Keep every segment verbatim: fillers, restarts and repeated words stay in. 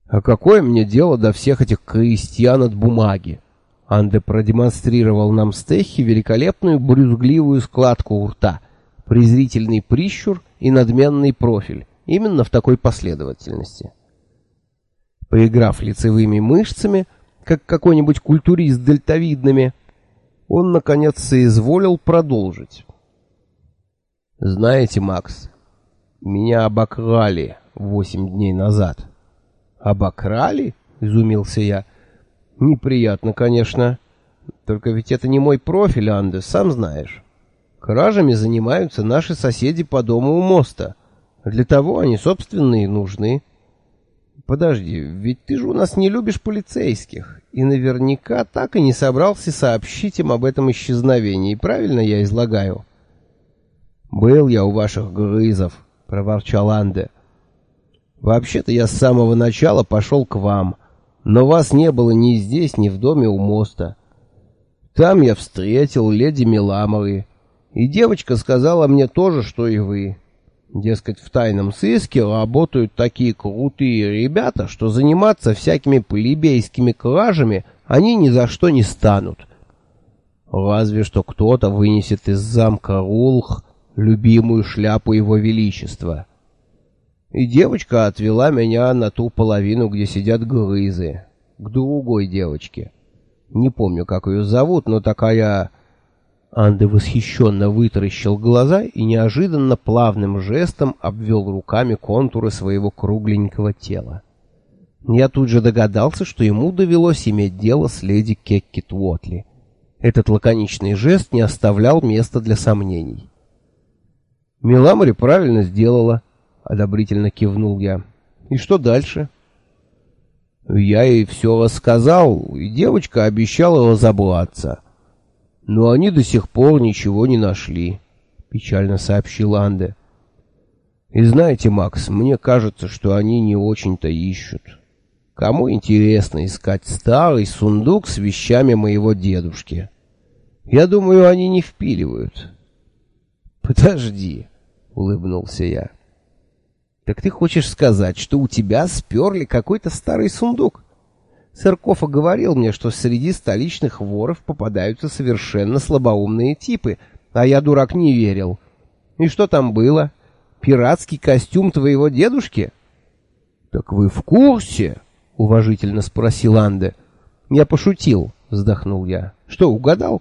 А какое мне дело до всех этих крестьян от бумаги? Анде продемонстрировал нам с Техи великолепную брюзгливую складку у рта, презрительный прищур и надменный профиль, именно в такой последовательности. Поиграв лицевыми мышцами, как какой-нибудь культурист дельтовидными, он, наконец, соизволил продолжить. «Знаете, Макс, меня обокрали восемь дней назад». «Обокрали?» — изумился я. «Неприятно, конечно. Только ведь это не мой профиль, Анде, сам знаешь. Кражами занимаются наши соседи по дому у моста. Для того они, собственно, и нужны. Подожди, ведь ты же у нас не любишь полицейских, и наверняка так и не собрался сообщить им об этом исчезновении, правильно я излагаю?» «Был я у ваших грызов», — проворчал Анде. «Вообще-то я с самого начала пошел к вам, но вас не было ни здесь, ни в доме у моста. Там я встретил леди Меламоры, и девочка сказала мне то же, что и вы. Дескать, в тайном сыске работают такие крутые ребята, что заниматься всякими плебейскими кражами они ни за что не станут. Разве что кто-то вынесет из замка Рулх любимую шляпу его величества. И девочка отвела меня на ту половину, где сидят грызы, к другой девочке. Не помню, как ее зовут, но такая...» Анде восхищенно вытаращил глаза и неожиданно плавным жестом обвел руками контуры своего кругленького тела. Я тут же догадался, что ему довелось иметь дело с леди Кеккет Уотли. Этот лаконичный жест не оставлял места для сомнений. «Меламори правильно сделала», — одобрительно кивнул я. «И что дальше?» «Я ей все рассказал, и девочка обещала разобраться. Но они до сих пор ничего не нашли», — печально сообщил Анде. «И знаете, Макс, мне кажется, что они не очень-то ищут. Кому интересно искать старый сундук с вещами моего дедушки? Я думаю, они не впиливают». «Подожди», — улыбнулся я. «Так ты хочешь сказать, что у тебя сперли какой-то старый сундук? Церкофа говорил мне, что среди столичных воров попадаются совершенно слабоумные типы, а я, дурак, не верил. И что там было? Пиратский костюм твоего дедушки?» «Так вы в курсе?» — уважительно спросил Анде. «Я пошутил», — вздохнул я. «Что, угадал?»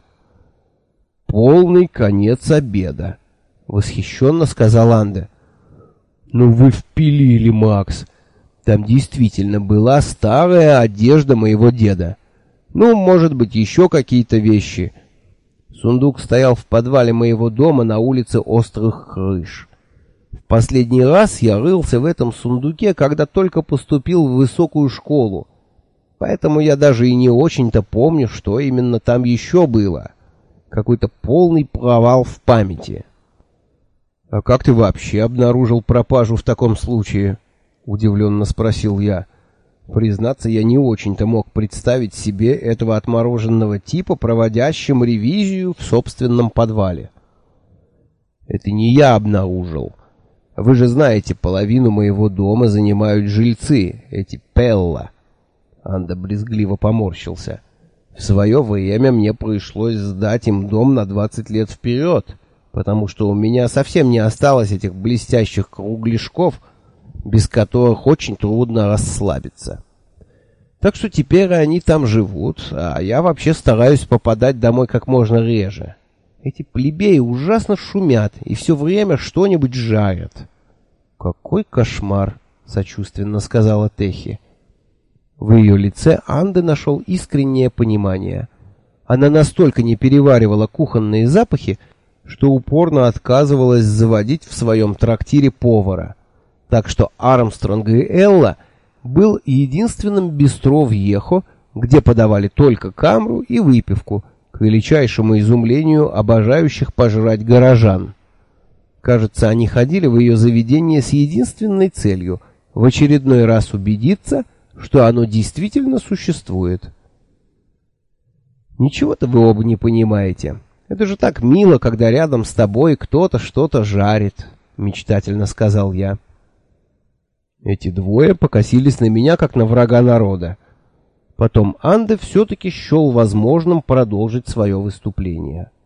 «Полный конец обеда», — восхищенно сказал Анде. «Ну вы впилили, Макс. Там действительно была старая одежда моего деда. Ну, может быть, еще какие-то вещи. Сундук стоял в подвале моего дома на улице Острых Крыш. В последний раз я рылся в этом сундуке, когда только поступил в высокую школу. Поэтому я даже и не очень-то помню, что именно там еще было. Какой-то полный провал в памяти». «А как ты вообще обнаружил пропажу в таком случае?» — удивленно спросил я. Признаться, я не очень-то мог представить себе этого отмороженного типа, проводящим ревизию в собственном подвале. «Это не я обнаружил. Вы же знаете, половину моего дома занимают жильцы, эти Пелла». Анда брезгливо поморщился. «В свое время мне пришлось сдать им дом на двадцать лет вперед, потому что у меня совсем не осталось этих блестящих кругляшков, без которых очень трудно расслабиться. Так что теперь они там живут, а я вообще стараюсь попадать домой как можно реже. Эти плебеи ужасно шумят и все время что-нибудь жарят». «Какой кошмар!» — сочувственно сказала Техи. В ее лице Анде нашел искреннее понимание. Она настолько не переваривала кухонные запахи, что упорно отказывалась заводить в своем трактире повара. Так что Армстронг и Элла был единственным бистро в Йехо, где подавали только камру и выпивку, к величайшему изумлению обожающих пожрать горожан. Кажется, они ходили в ее заведение с единственной целью — в очередной раз убедиться, что оно действительно существует. «Ничего-то вы оба не понимаете. Это же так мило, когда рядом с тобой кто-то что-то жарит», — мечтательно сказал я. Эти двое покосились на меня, как на врага народа. Потом Анде все-таки счел возможным продолжить свое выступление.